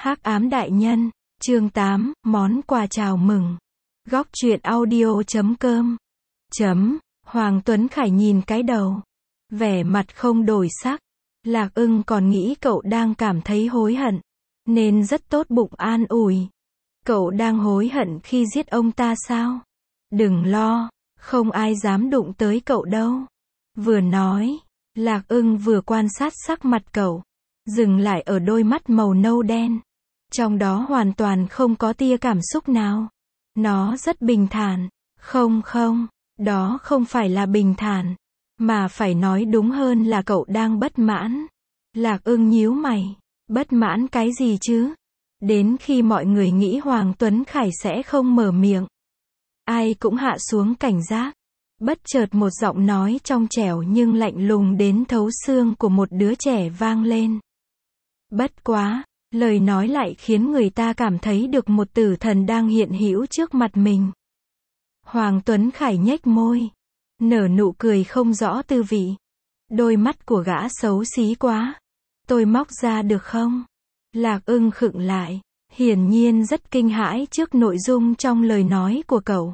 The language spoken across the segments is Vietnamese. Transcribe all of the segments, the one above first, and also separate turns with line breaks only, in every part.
Hắc ám đại nhân, chương 8, món quà chào mừng. Góc truyện audio.com. Hoàng Tuấn Khải nhìn cái đầu, vẻ mặt không đổi sắc. Lạc Ưng còn nghĩ cậu đang cảm thấy hối hận, nên rất tốt bụng an ủi. Cậu đang hối hận khi giết ông ta sao? Đừng lo, không ai dám đụng tới cậu đâu. Vừa nói, Lạc Ưng vừa quan sát sắc mặt cậu, dừng lại ở đôi mắt màu nâu đen. Trong đó hoàn toàn không có tia cảm xúc nào. Nó rất bình thản. Không, đó không phải là bình thản, mà phải nói đúng hơn là cậu đang bất mãn. Lạc Ưng nhíu mày. Bất mãn cái gì chứ? Đến khi mọi người nghĩ Hoàng Tuấn Khải sẽ không mở miệng, ai cũng hạ xuống cảnh giác. Bất chợt một giọng nói trong trẻo nhưng lạnh lùng đến thấu xương của một đứa trẻ vang lên. Bất quá, lời nói lại khiến người ta cảm thấy được một tử thần đang hiện hữu trước mặt mình. Hoàng Tuấn Khải nhếch môi, nở nụ cười không rõ tư vị. Đôi mắt của gã xấu xí quá. Tôi móc ra được không? Lạc Ưng khựng lại, hiển nhiên rất kinh hãi trước nội dung trong lời nói của cậu.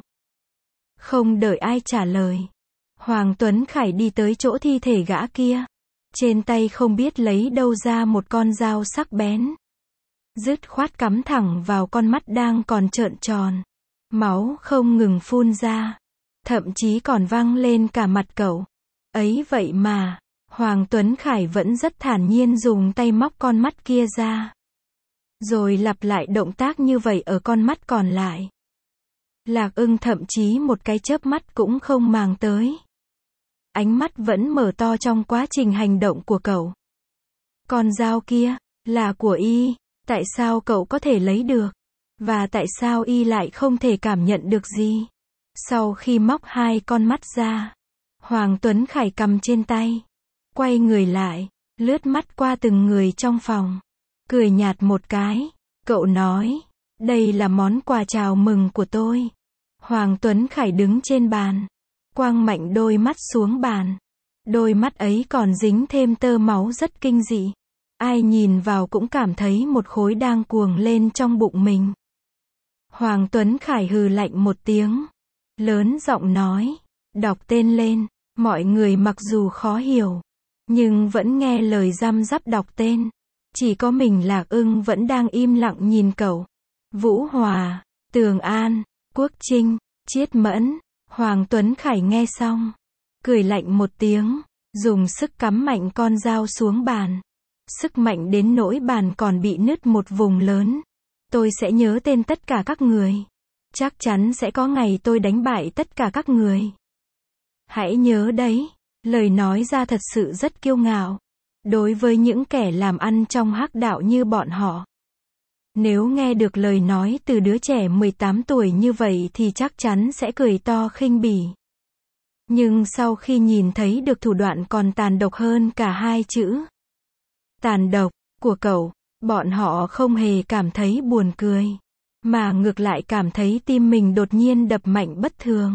Không đợi ai trả lời, Hoàng Tuấn Khải đi tới chỗ thi thể gã kia. Trên tay không biết lấy đâu ra một con dao sắc bén, dứt khoát cắm thẳng vào con mắt đang còn trợn tròn. Máu không ngừng phun ra, thậm chí còn văng lên cả mặt cậu. Ấy vậy mà, Hoàng Tuấn Khải vẫn rất thản nhiên dùng tay móc con mắt kia ra, rồi lặp lại động tác như vậy ở con mắt còn lại. Lạc Ưng thậm chí một cái chớp mắt cũng không màng tới. Ánh mắt vẫn mở to trong quá trình hành động của cậu. Con dao kia, là của y, tại sao cậu có thể lấy được? Và tại sao y lại không thể cảm nhận được gì? Sau khi móc hai con mắt ra, Hoàng Tuấn Khải cầm trên tay, quay người lại, lướt mắt qua từng người trong phòng, cười nhạt một cái. Cậu nói, đây là món quà chào mừng của tôi. Hoàng Tuấn Khải đứng trên bàn, quang mạnh đôi mắt xuống bàn. Đôi mắt ấy còn dính thêm tơ máu rất kinh dị. Ai nhìn vào cũng cảm thấy một khối đang cuồng lên trong bụng mình. Hoàng Tuấn Khải hừ lạnh một tiếng, lớn giọng nói, đọc tên lên. Mọi người mặc dù khó hiểu, nhưng vẫn nghe lời răm rắp đọc tên. Chỉ có mình Lạc Ưng vẫn đang im lặng nhìn cậu. Vũ Hòa, Tường An, Quốc Trinh, Chiết Mẫn. Hoàng Tuấn Khải nghe xong, cười lạnh một tiếng, dùng sức cắm mạnh con dao xuống bàn. Sức mạnh đến nỗi bàn còn bị nứt một vùng lớn. Tôi sẽ nhớ tên tất cả các người. Chắc chắn sẽ có ngày tôi đánh bại tất cả các người. Hãy nhớ đấy, lời nói ra thật sự rất kiêu ngạo. Đối với những kẻ làm ăn trong hắc đạo như bọn họ, nếu nghe được lời nói từ đứa trẻ 18 tuổi như vậy thì chắc chắn sẽ cười to khinh bỉ. Nhưng sau khi nhìn thấy được thủ đoạn còn tàn độc hơn cả hai chữ tàn độc của cậu, bọn họ không hề cảm thấy buồn cười, mà ngược lại cảm thấy tim mình đột nhiên đập mạnh bất thường.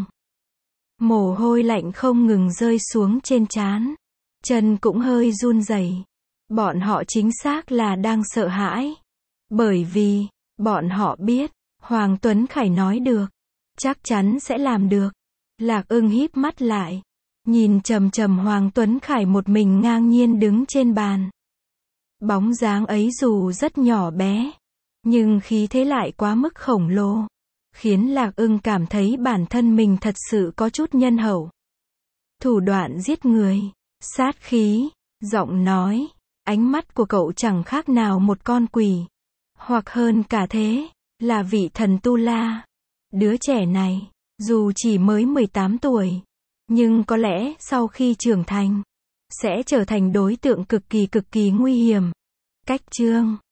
Mồ hôi lạnh không ngừng rơi xuống trên trán, chân cũng hơi run rẩy. Bọn họ chính xác là đang sợ hãi, bởi vì bọn họ biết Hoàng Tuấn Khải nói được, chắc chắn sẽ làm được. Lạc Ưng híp mắt lại, nhìn chằm chằm Hoàng Tuấn Khải một mình ngang nhiên đứng trên bàn. Bóng dáng ấy dù rất nhỏ bé, nhưng khí thế lại quá mức khổng lồ, khiến Lạc Ưng cảm thấy bản thân mình thật sự có chút nhân hậu. Thủ đoạn giết người, sát khí, giọng nói, ánh mắt của cậu chẳng khác nào một con quỷ, hoặc hơn cả thế, là vị thần tu la. Đứa trẻ này, dù chỉ mới 18 tuổi, nhưng có lẽ sau khi trưởng thành, sẽ trở thành đối tượng cực kỳ nguy hiểm. Cách chương